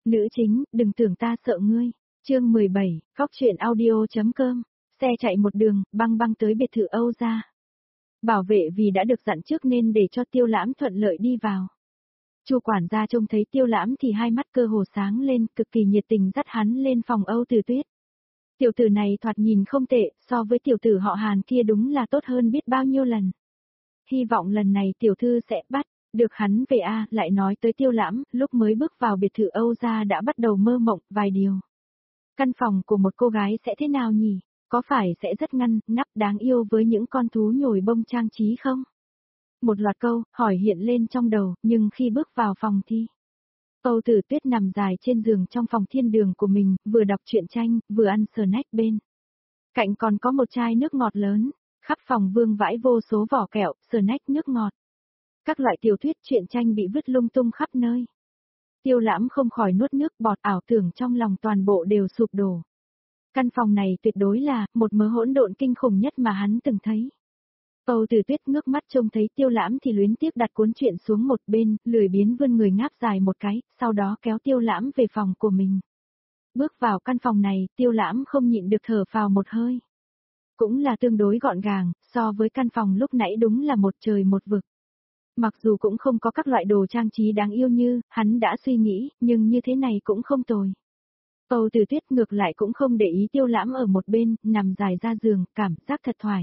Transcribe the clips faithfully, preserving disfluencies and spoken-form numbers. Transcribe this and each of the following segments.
Nữ chính, đừng tưởng ta sợ ngươi. Chương mười bảy, Cóc truyện audio.com. Xe chạy một đường, băng băng tới biệt thự Âu gia. Bảo vệ vì đã được dặn trước nên để cho Tiêu Lãm thuận lợi đi vào. Chu quản gia trông thấy Tiêu Lãm thì hai mắt cơ hồ sáng lên, cực kỳ nhiệt tình dắt hắn lên phòng Âu Từ Tuyết. Tiểu tử này thoạt nhìn không tệ, so với tiểu tử họ Hàn kia đúng là tốt hơn biết bao nhiêu lần. Hy vọng lần này tiểu thư sẽ bắt được hắn về a. Lại nói tới Tiêu Lãm, lúc mới bước vào biệt thự Âu gia đã bắt đầu mơ mộng vài điều. Căn phòng của một cô gái sẽ thế nào nhỉ? Có phải sẽ rất ngăn nắp đáng yêu với những con thú nhồi bông trang trí không? Một loạt câu hỏi hiện lên trong đầu, nhưng khi bước vào phòng thì Âu Tử Tuyết nằm dài trên giường trong phòng thiên đường của mình, vừa đọc truyện tranh, vừa ăn snack bên. Cạnh còn có một chai nước ngọt lớn, khắp phòng vương vãi vô số vỏ kẹo, snack nước ngọt. Các loại tiểu thuyết truyện tranh bị vứt lung tung khắp nơi. Tiêu Lãm không khỏi nuốt nước bọt, ảo tưởng trong lòng toàn bộ đều sụp đổ. Căn phòng này tuyệt đối là một mớ hỗn độn kinh khủng nhất mà hắn từng thấy. Âu Tử Tuyết ngước mắt trông thấy Tiêu Lãm thì luyến tiếc đặt cuốn truyện xuống một bên, lười biếng vươn người ngáp dài một cái, sau đó kéo Tiêu Lãm về phòng của mình. Bước vào căn phòng này, Tiêu Lãm không nhịn được thở phào một hơi. Cũng là tương đối gọn gàng, so với căn phòng lúc nãy đúng là một trời một vực. Mặc dù cũng không có các loại đồ trang trí đáng yêu như hắn đã suy nghĩ, nhưng như thế này cũng không tồi. Âu Tử Tuyết ngược lại cũng không để ý Tiêu Lãm ở một bên, nằm dài ra giường, cảm giác thật thoải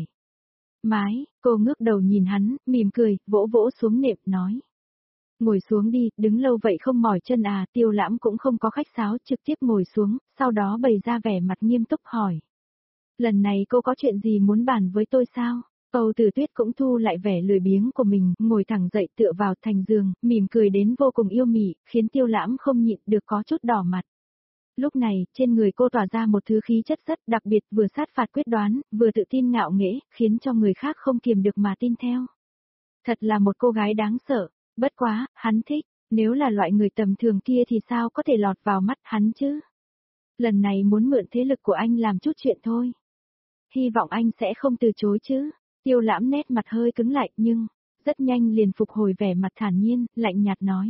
mái. Cô ngước đầu nhìn hắn, mỉm cười, vỗ vỗ xuống nệm, nói. Ngồi xuống đi, đứng lâu vậy không mỏi chân à? Tiêu Lãm cũng không có khách sáo, trực tiếp ngồi xuống, sau đó bày ra vẻ mặt nghiêm túc hỏi. Lần này cô có chuyện gì muốn bàn với tôi sao? Âu Tử Tuyết cũng thu lại vẻ lười biếng của mình, ngồi thẳng dậy tựa vào thành giường, mỉm cười đến vô cùng yêu mị, khiến Tiêu Lãm không nhịn được có chút đỏ mặt. Lúc này, trên người cô tỏa ra một thứ khí chất rất đặc biệt, vừa sát phạt quyết đoán, vừa tự tin ngạo nghễ, khiến cho người khác không kiềm được mà tin theo. Thật là một cô gái đáng sợ, bất quá, hắn thích, nếu là loại người tầm thường kia thì sao có thể lọt vào mắt hắn chứ? Lần này muốn mượn thế lực của anh làm chút chuyện thôi. Hy vọng anh sẽ không từ chối chứ. Tiêu Lãm nét mặt hơi cứng lại, nhưng rất nhanh liền phục hồi vẻ mặt thản nhiên, lạnh nhạt nói.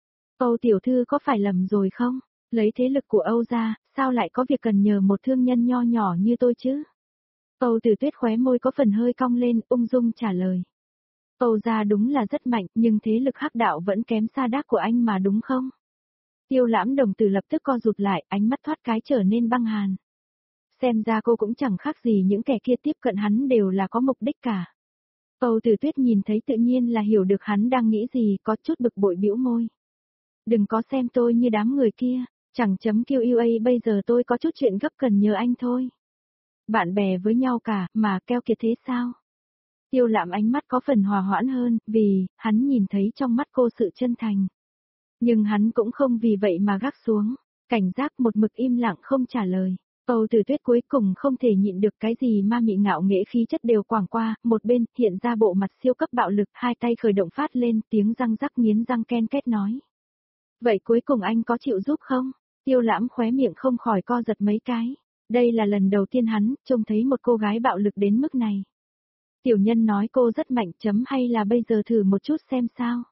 Âu tiểu thư có phải lầm rồi không? Lấy thế lực của Âu gia, sao lại có việc cần nhờ một thương nhân nho nhỏ như tôi chứ? Âu Tử Tuyết khóe môi có phần hơi cong lên, ung dung trả lời. Âu gia đúng là rất mạnh, nhưng thế lực hắc đạo vẫn kém xa đác của anh mà đúng không? Tiêu Lãm đồng tử lập tức co rụt lại, ánh mắt thoát cái trở nên băng hàn. Xem ra cô cũng chẳng khác gì những kẻ kia tiếp cận hắn đều là có mục đích cả. Âu Tử Tuyết nhìn thấy tự nhiên là hiểu được hắn đang nghĩ gì, có chút bực bội bĩu môi. Đừng có xem tôi như đám người kia, chẳng chấm quy a bây giờ tôi có chút chuyện gấp cần nhờ anh thôi. Bạn bè với nhau cả, mà keo kiệt thế sao? Tiêu Lãm ánh mắt có phần hòa hoãn hơn, vì, hắn nhìn thấy trong mắt cô sự chân thành. Nhưng hắn cũng không vì vậy mà gác xuống, cảnh giác một mực im lặng không trả lời. Âu Tử Tuyết cuối cùng không thể nhịn được cái gì ma mị ngạo nghễ khí chất đều quảng qua, một bên hiện ra bộ mặt siêu cấp bạo lực, hai tay khởi động phát lên, tiếng răng rắc nghiến răng ken két nói. Vậy cuối cùng anh có chịu giúp không? Tiêu Lãm khóe miệng không khỏi co giật mấy cái. Đây là lần đầu tiên hắn trông thấy một cô gái bạo lực đến mức này. Tiểu nhân nói cô rất mạnh chấm hay là bây giờ thử một chút xem sao?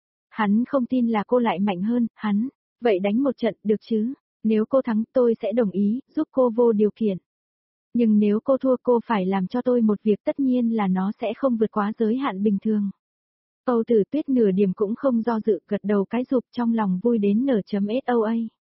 Hắn không tin là cô lại mạnh hơn, hắn. Vậy đánh một trận được chứ? Nếu cô thắng tôi sẽ đồng ý, giúp cô vô điều kiện. Nhưng nếu cô thua cô phải làm cho tôi một việc tất nhiên là nó sẽ không vượt quá giới hạn bình thường. Âu Tử Tuyết nửa điểm cũng không do dự, gật đầu cái rụp trong lòng vui đến nở chấm soa.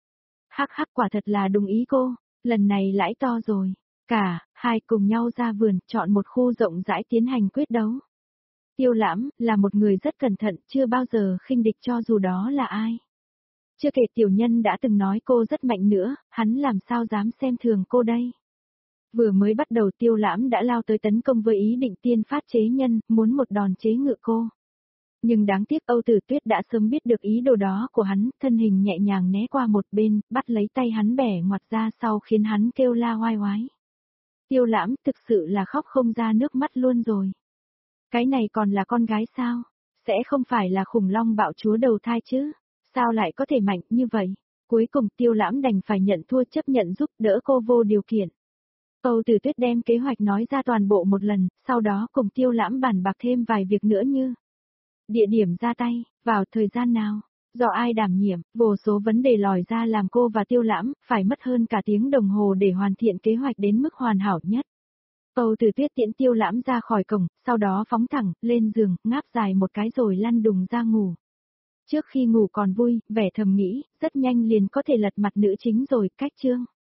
Hắc hắc, quả thật là đúng ý cô, lần này lãi to rồi. Cả, hai cùng nhau ra vườn, chọn một khu rộng rãi tiến hành quyết đấu. Tiêu Lãm, là một người rất cẩn thận, chưa bao giờ khinh địch cho dù đó là ai. Chưa kể tiểu nhân đã từng nói cô rất mạnh nữa, hắn làm sao dám xem thường cô đây. Vừa mới bắt đầu Tiêu Lãm đã lao tới tấn công với ý định tiên phát chế nhân, muốn một đòn chế ngự cô. Nhưng đáng tiếc Âu Tử Tuyết đã sớm biết được ý đồ đó của hắn, thân hình nhẹ nhàng né qua một bên, bắt lấy tay hắn bẻ ngoặt ra sau khiến hắn kêu la oai oái. Tiêu Lãm thực sự là khóc không ra nước mắt luôn rồi. Cái này còn là con gái sao? Sẽ không phải là khủng long bạo chúa đầu thai chứ? Sao lại có thể mạnh như vậy? Cuối cùng Tiêu Lãm đành phải nhận thua, chấp nhận giúp đỡ cô vô điều kiện. Âu Tử Tuyết đem kế hoạch nói ra toàn bộ một lần, sau đó cùng Tiêu Lãm bàn bạc thêm vài việc nữa như địa điểm ra tay, vào thời gian nào, Do ai đảm nhiệm, vô số vấn đề lòi ra làm cô và Tiêu Lãm phải mất hơn cả tiếng đồng hồ để hoàn thiện kế hoạch đến mức hoàn hảo nhất. Âu Tử Tuyết tiễn Tiêu Lãm ra khỏi cổng, sau đó phóng thẳng lên giường, ngáp dài một cái rồi lăn đùng ra ngủ. Trước khi ngủ còn vui, vẻ thầm nghĩ, rất nhanh liền có thể lật mặt nữ chính rồi, cách chương.